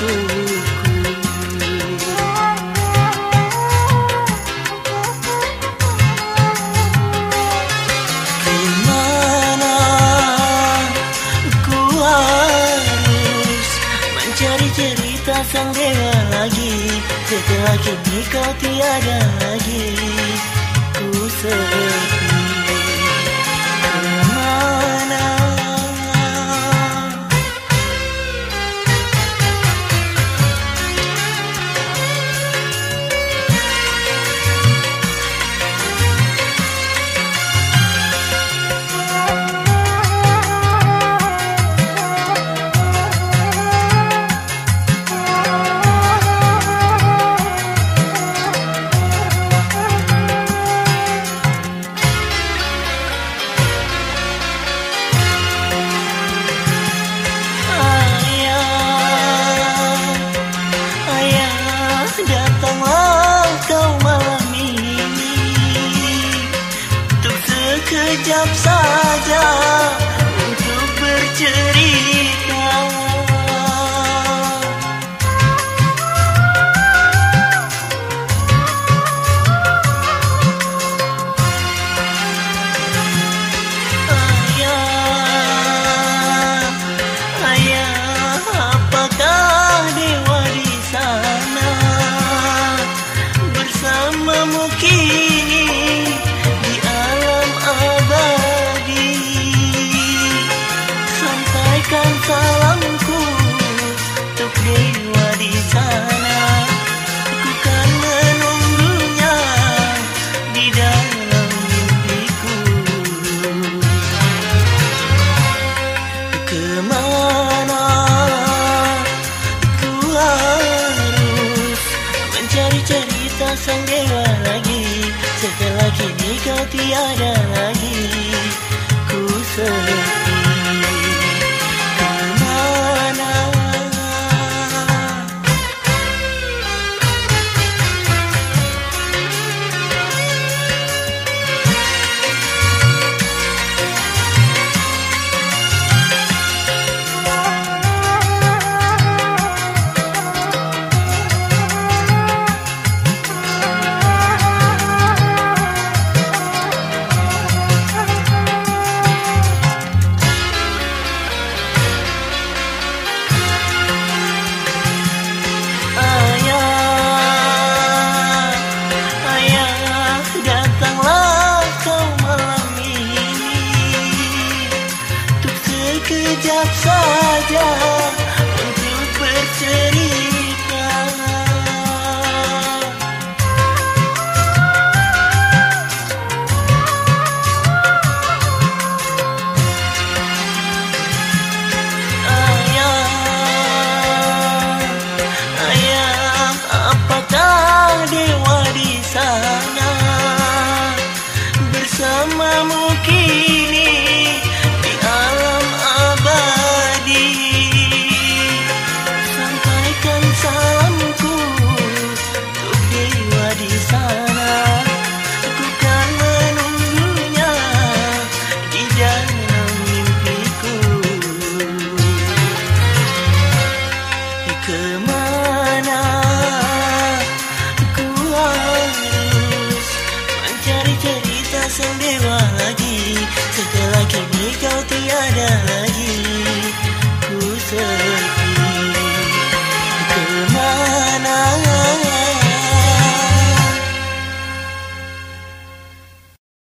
untukku. Kemana ku harus mencari cerita sang dewa lagi, setelah kini kau tiada lagi. Ku sepi. Kemana datanglah kau malam ini, untuk sekejap saja untuk bercerita. Ayah, apakah dewa di sana bersamamu kini di alam abadi? Sampaikan salamku untuk dewa di sana, aku kan menunggunya di dalam mimpiku. Kemana ku harus mencari cerita sang dewa lagi, setelah kini kau tiada lagi. Ku sepi. Kemana sekejap saja untuk bercerita. Ayah, apakah dewa di sana bersamamu kini